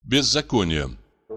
Беззаконие.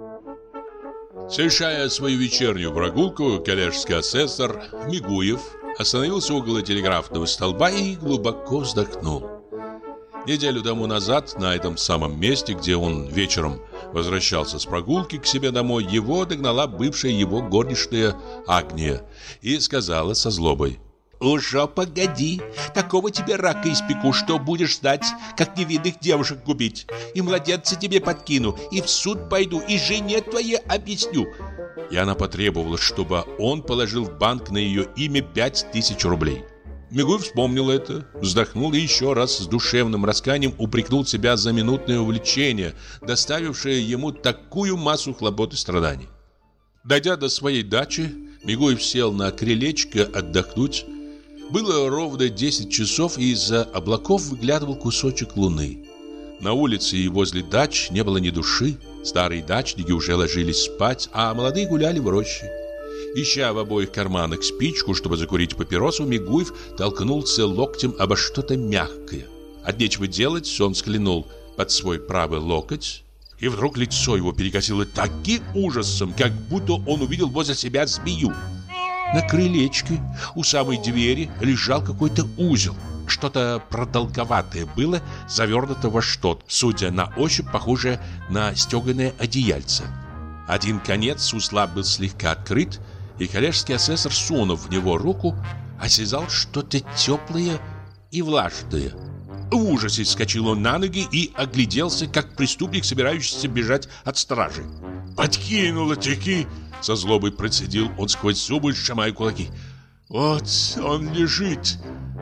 Совершая свою вечернюю прогулку, коллежский асессор Мигуев остановился около телеграфного столба и глубоко вздохнул. Неделю тому назад на этом самом месте, где он вечером возвращался с прогулки к себе домой, его догнала бывшая его горничная Агния и сказала со злобой: «Уже погоди, такого тебе рака испеку, что будешь знать, как невинных девушек губить. И младенца тебе подкину, и в суд пойду, и жене твоей объясню». И она потребовала, чтобы он положил в банк на ее имя 5000 рублей. Мигуев вспомнил это, вздохнул и еще раз с душевным раскаянием упрекнул себя за минутное увлечение, доставившее ему такую массу хлопот и страданий. Дойдя до своей дачи, Мигуев сел на крылечко отдохнуть. Было ровно 10 часов, и из-за облаков выглядывал кусочек луны. На улице и возле дач не было ни души. Старые дачники уже ложились спать, а молодые гуляли в роще. Ища в обоих карманах спичку, чтобы закурить папиросу, Мигуев толкнулся локтем обо что-то мягкое. От нечего делать он взглянул под свой правый локоть, и вдруг лицо его перекосило таким ужасом, как будто он увидел возле себя змею. На крылечке у самой двери лежал какой-то узел. Что-то продолговатое было, завернуто во что-то, судя на ощупь, похожее на стеганое одеяльце. Один конец узла был слегка открыт, и коллежский асессор, сунув в него руку, осязал что-то теплое и влажное. В ужасе вскочил он на ноги и огляделся, как преступник, собирающийся бежать от стражи. «Подкинуло-таки!» — со злобой процедил он сквозь зубы, сжимая кулаки. «Вот он лежит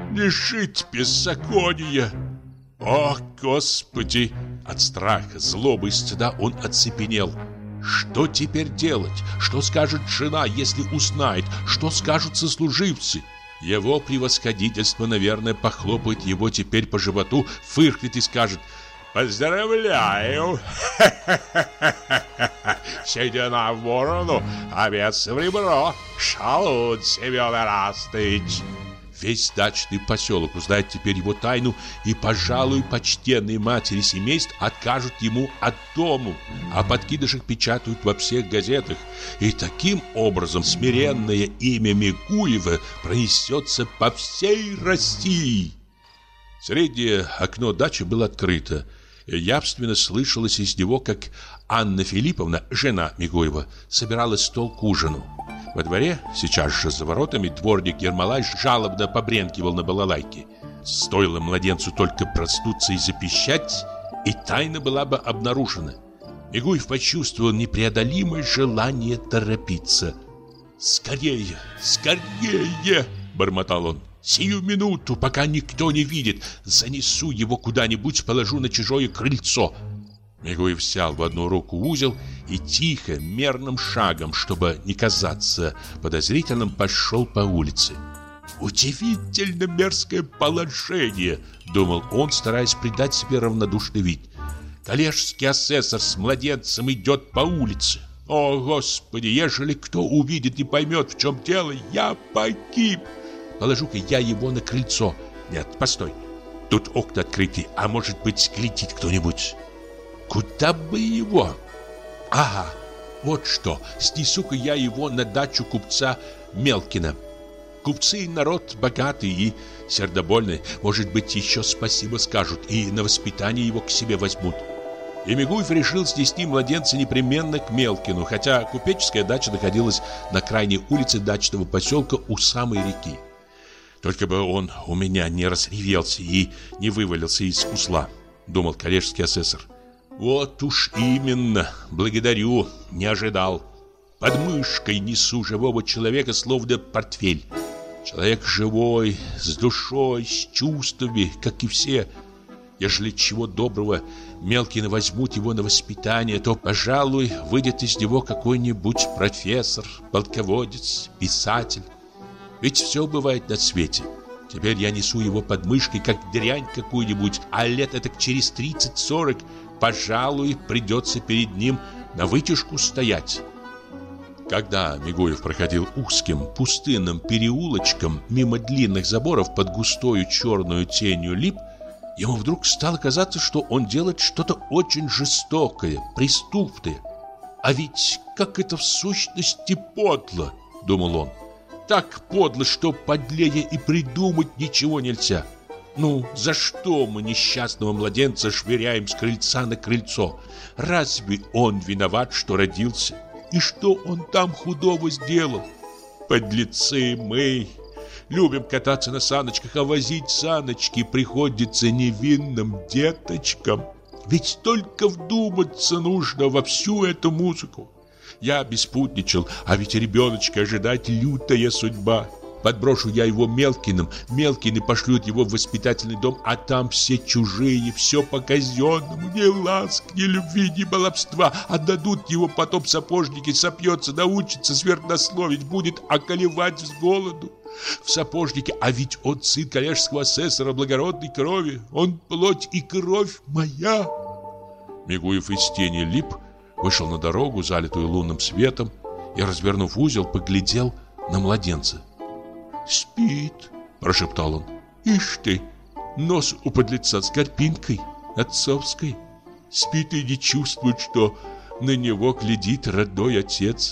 беззакония! О, Господи!» От страха, злобы и стыда он оцепенел. Что теперь делать? Что скажет жена, если узнает? Что скажут сослуживцы? Его превосходительство, наверное, похлопает его теперь по животу, фыркнет и скажет: «Поздравляю! Седина в борону, овец в ребро! Шалун, Семен Эрастыч!» Весь дачный поселок узнает теперь его тайну, и, пожалуй, почтенные матери семейств откажут ему от дому, а подкидышек печатают во всех газетах, и таким образом смиренное имя Мигуева пронесется по всей России. Среднее окно дачи было открыто, и явственно слышалось из него, как Анна Филипповна, жена Мигуева, собирала стол к ужину. Во дворе, сейчас же за воротами, дворник Ермолай жалобно побренкивал на балалайке. Стоило младенцу только проснуться и запищать, и тайна была бы обнаружена. Мигуев почувствовал непреодолимое желание торопиться. «Скорее, скорее!» — бормотал он. «Сию минуту, пока никто не видит, занесу его куда-нибудь, положу на чужое крыльцо». Мигуев взял в одну руку узел и тихо, мерным шагом, чтобы не казаться подозрительным, пошел по улице. «Удивительно мерзкое положение», — думал он, стараясь придать себе равнодушный вид. «Коллежский асессор с младенцем идет по улице. О, Господи, ежели кто увидит и поймет, в чем дело, я погиб. Положу-ка я его на крыльцо. Нет, постой, тут окна открыты, а может быть, глядит кто-нибудь. Куда бы его? Ага, вот что, снесу-ка я его на дачу купца Мелкина. Купцы народ богатый и сердобольный, может быть, еще спасибо скажут и на воспитание его к себе возьмут». И Мигуев решил снести младенца непременно к Мелкину, хотя купеческая дача находилась на крайней улице дачного поселка у самой реки. «Только бы он у меня не разревелся и не вывалился из узла», — думал коллежский асессор. «Вот уж именно, благодарю, не ожидал. Под мышкой несу живого человека, словно портфель. Человек живой, с душой, с чувствами, как и все. Ежели чего доброго Мелкина возьмут его на воспитание, то, пожалуй, выйдет из него какой-нибудь профессор, полководец, писатель. Ведь все бывает на свете. Теперь я несу его под мышкой, как дрянь какую-нибудь, а лет это через 30-40, пожалуй, придется перед ним на вытяжку стоять». Когда Мигуев проходил узким, пустынным переулочком мимо длинных заборов под густою черную тенью лип, ему вдруг стало казаться, что он делает что-то очень жестокое, преступное. А ведь как это в сущности подло, думал он. Так подло, что подлее и придумать ничего нельзя. Ну, за что мы несчастного младенца швыряем с крыльца на крыльцо? Разве он виноват, что родился? И что он там худого сделал? Подлецы мы! Любим кататься на саночках, а возить саночки приходится невинным деточкам. Ведь только вдуматься нужно во всю эту музыку. Я беспутничал, а ведь ребеночка ожидать лютая судьба. Подброшу я его Мелкиным, Мелкины пошлют его в воспитательный дом, а там все чужие, все по-казенному, ни ласк, ни любви, ни баловства. Отдадут его потом сапожники, сопьется, научится сверхнословить, будет околевать с голоду. В сапожнике, а ведь он сын коллежского асессора благородной крови, он плоть и кровь моя. Мигуев из тени лип вышел на дорогу, залитую лунным светом, и, развернув узел, поглядел на младенца. «Спит», – прошептал он. «Ишь ты, нос у подлеца с горбинкой, отцовской. Спит и не чувствует, что на него глядит родной отец.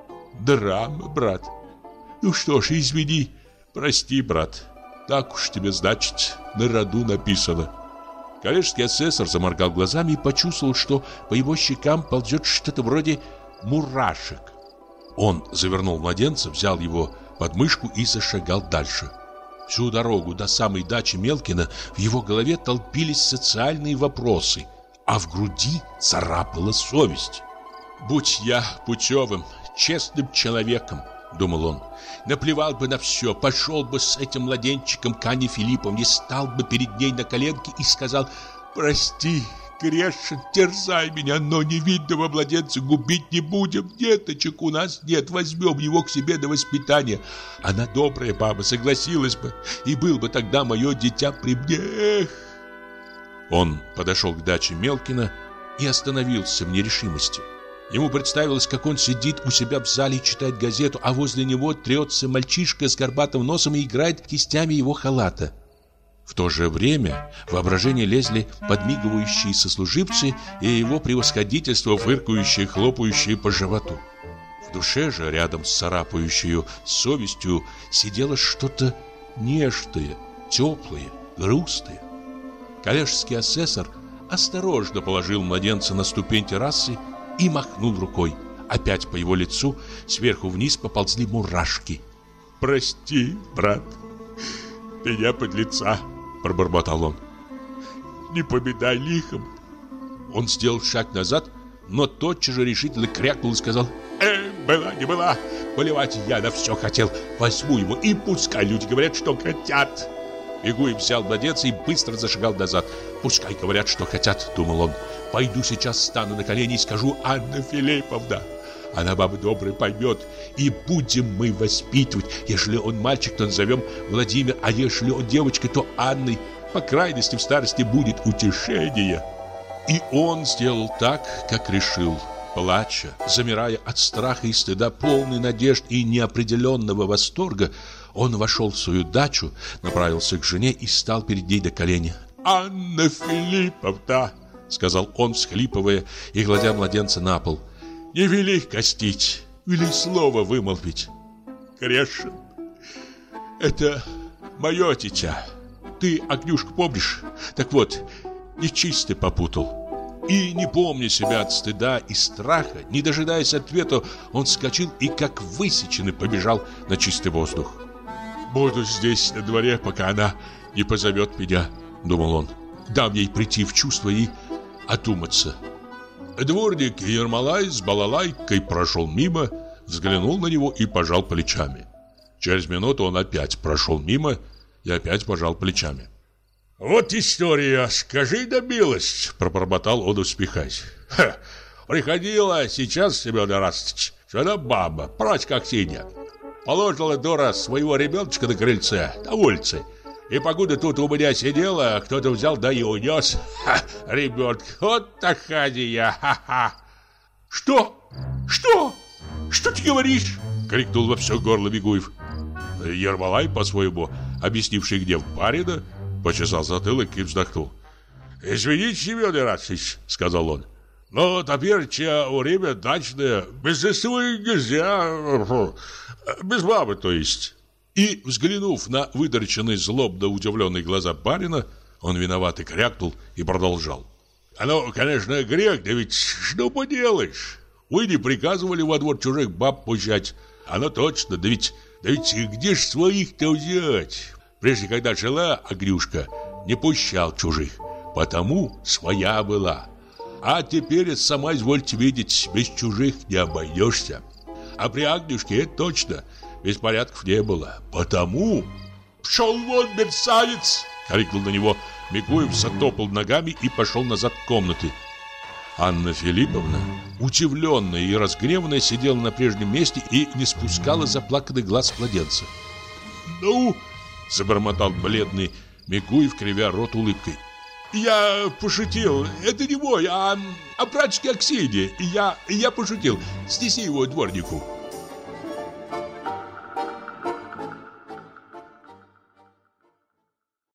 Драма, брат. Ну что ж, извини, прости, брат. Так уж тебе, значит, на роду написано». Коллежский асессор заморгал глазами и почувствовал, что по его щекам ползет что-то вроде мурашек. Он завернул младенца, взял его под мышку и зашагал дальше. Всю дорогу до самой дачи Мелкина в его голове толпились социальные вопросы, а в груди царапала совесть. «Будь я путевым, честным человеком, — думал он, — наплевал бы на все, пошел бы с этим младенчиком к Анне Филипповне, стал бы перед ней на коленке и сказал: прости, грешен, терзай меня, но невинного младенца губить не будем. Деточек у нас нет, возьмем его к себе на воспитание. Она добрая баба, согласилась бы, и был бы тогда мое дитя при мне. Эх!» Он подошел к даче Мелкина и остановился в нерешимости. Ему представилось, как он сидит у себя в зале и читает газету, а возле него трется мальчишка с горбатым носом и играет кистями его халата. В то же время в воображение лезли подмигивающие сослуживцы и его превосходительство, фыркающие, хлопающие по животу. В душе же, рядом с царапающей совестью, сидело что-то нежное, теплое, грустное. Коллежский асессор осторожно положил младенца на ступень террасы и махнул рукой. Опять по его лицу сверху вниз поползли мурашки. «Прости, брат, меня подлеца», — пробормотал он. «Не поминай лихом». Он сделал шаг назад, но тотчас же решительно крякнул и сказал: была не была, поливать я на все хотел. Возьму его, и пускай люди говорят, что хотят». Мигуев взял младенца и быстро зашагал назад. «Пускай говорят, что хотят», — думал он. «Пойду сейчас, стану на колени и скажу: Анна Филипповна. Она, баба добрая, поймет, и будем мы воспитывать. Если он мальчик, то назовем Владимир, а если он девочка, то Анной. По крайности, в старости будет утешение». И он сделал так, как решил. Плача, замирая от страха и стыда, полный надежд и неопределенного восторга, он вошел в свою дачу, направился к жене и стал перед ней на колени. «Анна Филипповна», — сказал он, всхлипывая и гладя младенца на пол, — «не вели гостить, вели слово вымолвить. Грешен. Это мое дитя. Ты, Агнюшка, помнишь? Так вот, нечисто попутал». И, не помня себя от стыда и страха, не дожидаясь ответа, он вскочил и, как высеченный, побежал на чистый воздух. «Буду здесь на дворе, пока она не позовет меня», — думал он. «Дам ей прийти в чувство и одуматься». Дворник Ермолай с балалайкой прошел мимо, взглянул на него и пожал плечами. Через минуту он опять прошел мимо и опять пожал плечами. «Вот история, скажи на милость», — пробормотал он, успехаясь. «Приходила сейчас, Семен Ирастыч, жена баба, прочь как синяя. Положила Дора своего ребеночка на крыльце, на улице. И покуда тут у меня сидела, кто-то взял, да и унес. Ребенка, вот такая я, ха-ха». «Что? Что? Что ты говоришь?» — крикнул во все горло Мигуев. Ермолай, по-своему объяснивший гнев барина, почесал затылок и вздохнул. «Извините, Семен Ираслович», — сказал он, — «но теперь время дачное, без этого нельзя, без бабы, то есть». И, взглянув на выдорченные злобно удивленные глаза барина, он виновато крякнул и продолжал. «Оно, конечно, грех, да ведь что поделаешь? Вы не приказывали во двор чужих баб пущать. Оно точно, да ведь где ж своих-то взять? Прежде, когда жила Агрюшка, не пущал чужих, потому своя была. А теперь, сама извольте видеть, без чужих не обойдешься. А при Агнюшке это точно, беспорядков не было. Потому...» «Пшел вон, мерзавец!» — крикнул на него Микуев, затопал ногами и пошел назад в комнаты. Анна Филипповна, удивленная и разгневанная, сидела на прежнем месте и не спускала заплаканных глаз младенца. «Ну!» — забормотал бледный Микуев, кривя рот улыбкой. «Я пошутил. Это не мой, а братчики Аксиньи. Я пошутил. Снеси его дворнику».